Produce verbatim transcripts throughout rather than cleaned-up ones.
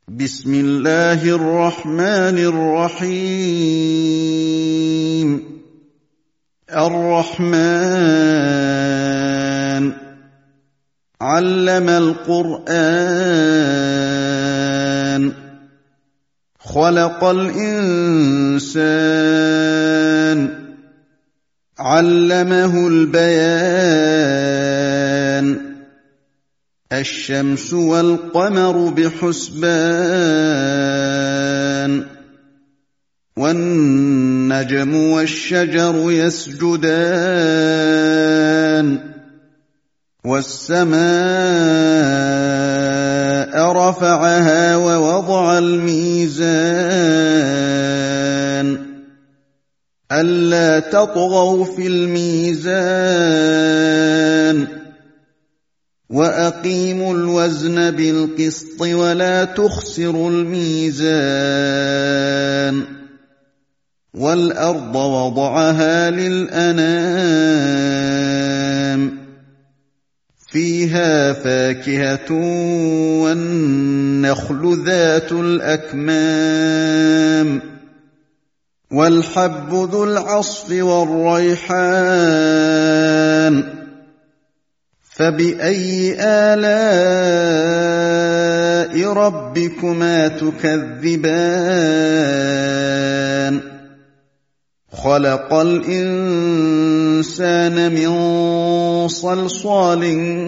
بسم الله الرحمن الرحيم الرحمن علم القرآن خلق الإنسان علمه البيان الشمس والقمر بحسبان والنجم والشجر يسجدان والسماء رفعها ووضع الميزان ألا تطغوا في الميزان وأقيموا الوزن بالقسط ولا تخسروا الميزان والأرض وضعها للأنام فيها فاكهة والنخل ذات الأكمام والحب ذو العصف والريحان فبأي آلاء ربكما تكذبان خلق الإنسان من صلصال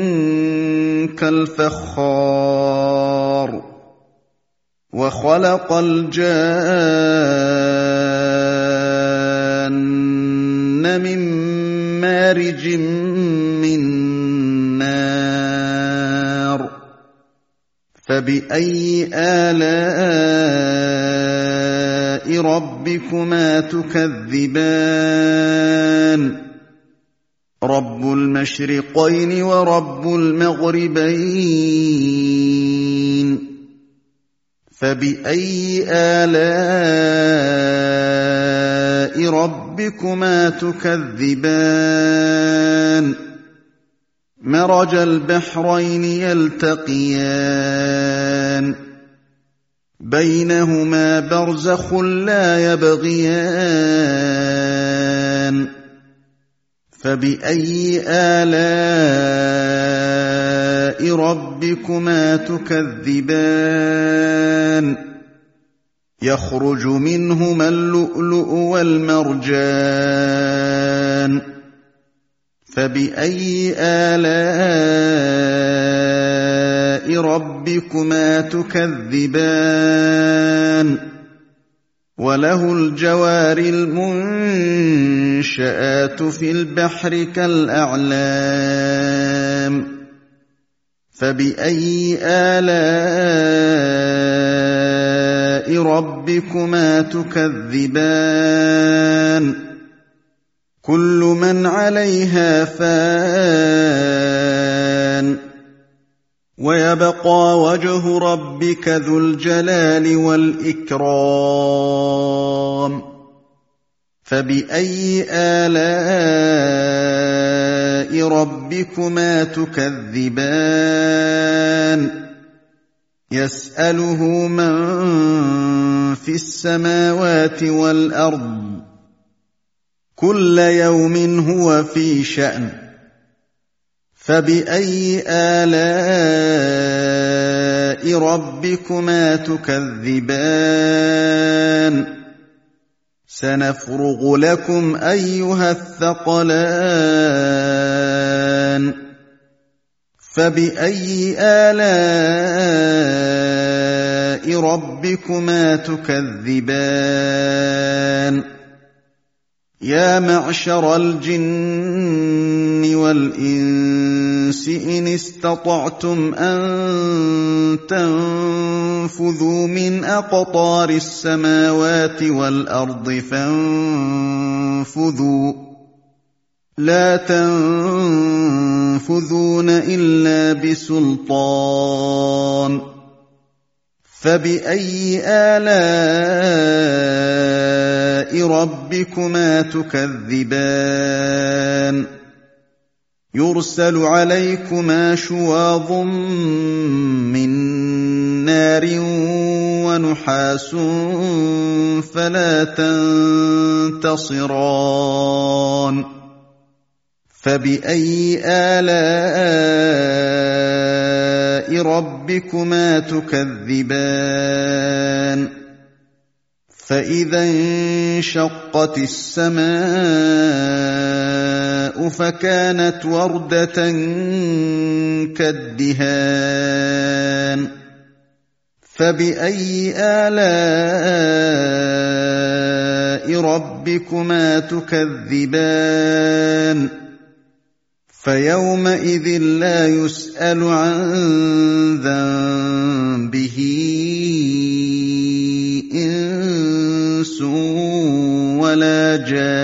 كالفخار وخلق الجان من مارج من فبأي آلاء ربكما تكذبان رب المشرقين ورب المغربين فبأي آلاء ربكما تكذبان مرج البحرين يلتقيان بينهما برزخ لا يبغيان فبأي آلاء ربكما تكذبان يخرج منهما اللؤلؤ والمرجان فبأي آلاء ربكما تكذبان وله الجوار المنشآت في البحر كالأعلام فبأي آلاء ربكما تكذبان كل من عليها فان ويبقى وجه ربك ذو الجلال والإكرام فبأي آلاء ربكما تكذبان يسأله من في السماوات والأرض كل يوم هو في شأن فبأي آلاء ربكما تكذبان سنفرغ لكم أيها الثقلان فبأي آلاء ربكما تكذبان يا معشر الجن والإنس إن استطعتم أن تنفذوا من أقطار السماوات والأرض فانفذوا لا تنفذون إلا بسلطان فبأي آلاء ربكما تكذبان يرسل عليكما شواظ من نار ونحاس فلا تنتصران فبأي آلاء ربكما تكذبان فإذا انشقت السماء فكانت وردة كالدهان فبأي آلاء ربكما تكذبان فيومئذ لا يسأل عن ذنبه إنس ولا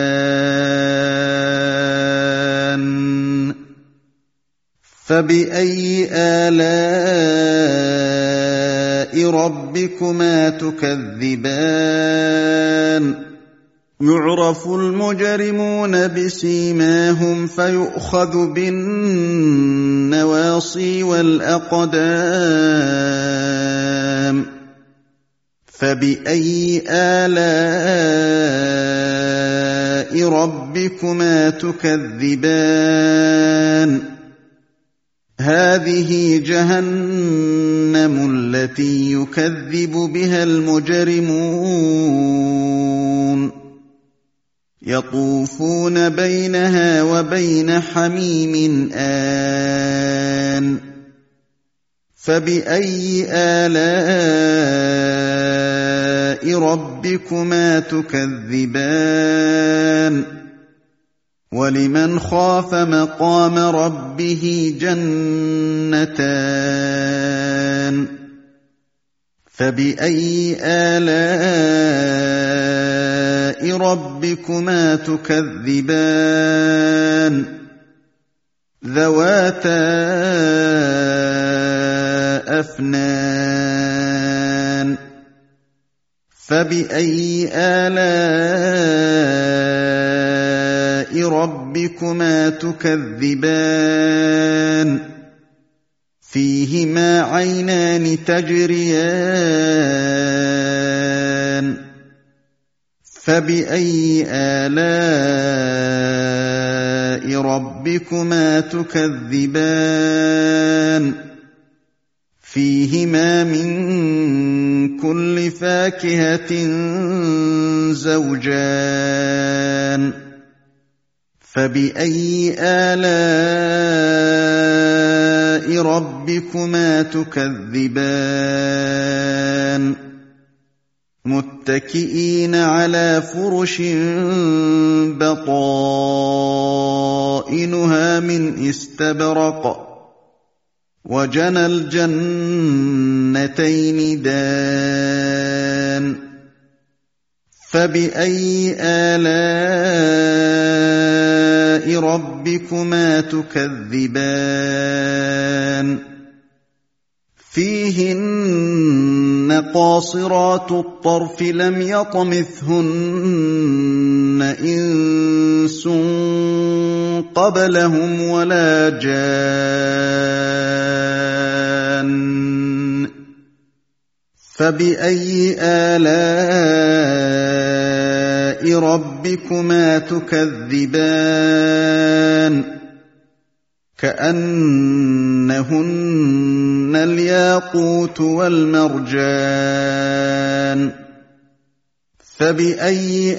جان فبأي آلاء ربكما تكذبان يعرف المجرمون بسيماهم فيؤخذ بالنواصي والأقدام فبأي آلاء ربكما تكذبان هذه جهنم التي يكذب بها المجرمون يطوفون بينها وبين حميم آن فبأي آلاء ربكما تكذبان ولمن خاف مقام ربه جنتان فبأي آلاء ربكما تكذبان ذواتا أفنان فبأي آلاء ربكما تكذبان فيهما عينان تجريان فبأي آلاء ربكما تكذبان فيهما من كل فاكهة زوجان فبأي آلاء ربكما تكذبان متكئين على فرش بطائنها من استبرق وجنى الجنتين دان فبأي آلاء ربكما تكذبان فيهن قاصرات الطرف لم يطمثهن إنس قبلهم ولا جان فبأي آلاء ربكما تكذبان كأنهن الياقوت والمرجان فبأي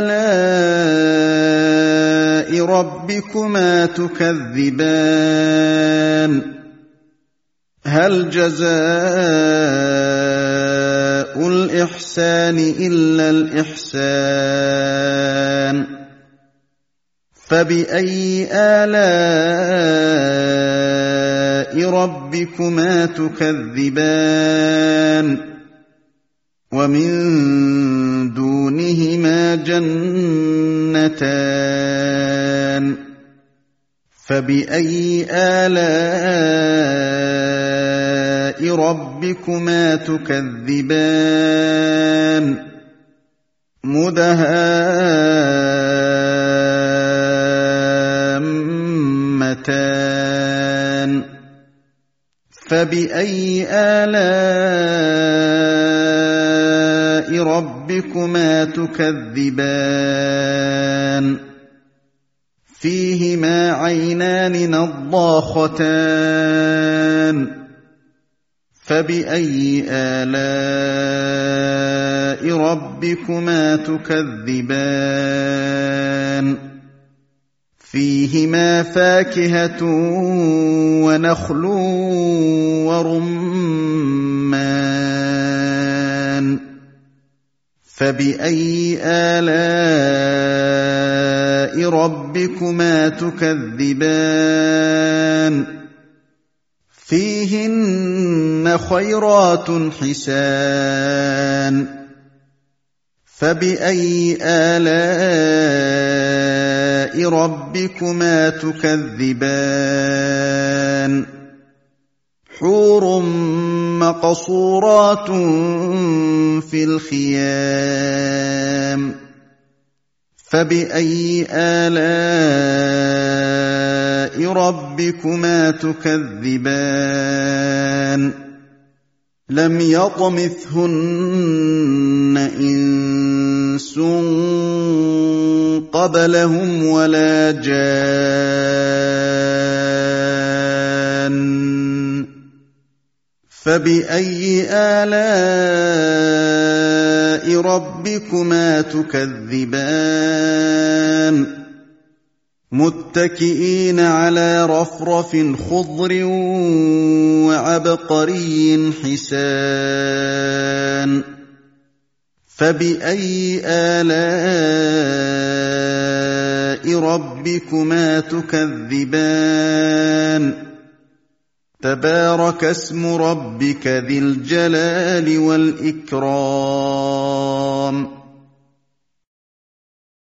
آلاء ربكما تكذبان هل جزاء الإحسان إلا الإحسان فبأي آلاء ربكما تكذبان ومن دونهما جنتان فبأي آلاء ربكما تكذبان مدهامتان فبأي آلاء آلَاءِ رَبِّكُمَا تُكَذِّبَانِ فِيهِمَا عَيْنَانِ نَضَّاخَتَانِ فَبِأَيِّ آلَاءِ رَبِّكُمَا تُكَذِّبَانِ فِيهِمَا فَاكِهَةٌ وَنَخْلٌ وَرُمَّانٌ فَبِأَيِّ آلَاءِ رَبِّكُمَا تُكَذِّبَانِ فِيهِنَّ خَيْرَاتٌ حِسَانٌ فَبِأَيِّ آلَاءِ رَبِّكُمَا تُكَذِّبَانِ حُورٌ مَّقْصُورَاتٌ فِي الْخِيَامِ فَبِأَيِّ آلَاءِ رَبِّكُمَا تُكَذِّبَانِ لَمْ يَطْمِثْهُنَّ إِنسٌ قَبْلَهُمْ وَلَا جَانٌّ فَبِأَيِّ آلَاءِ رَبِّكُمَا تُكَذِّبَانِ مُتَّكِئِينَ عَلَىٰ رَفْرَفٍ خُضْرٍ وَعَبْقَرِيٍّ حِسَانٍ فَبِأَيِّ آلَاءِ رَبِّكُمَا تُكَذِّبَانِ تَبَارَكَ اسْمُ رَبِّكَ ذِي الْجَلَالِ وَالْإِكْرَامِ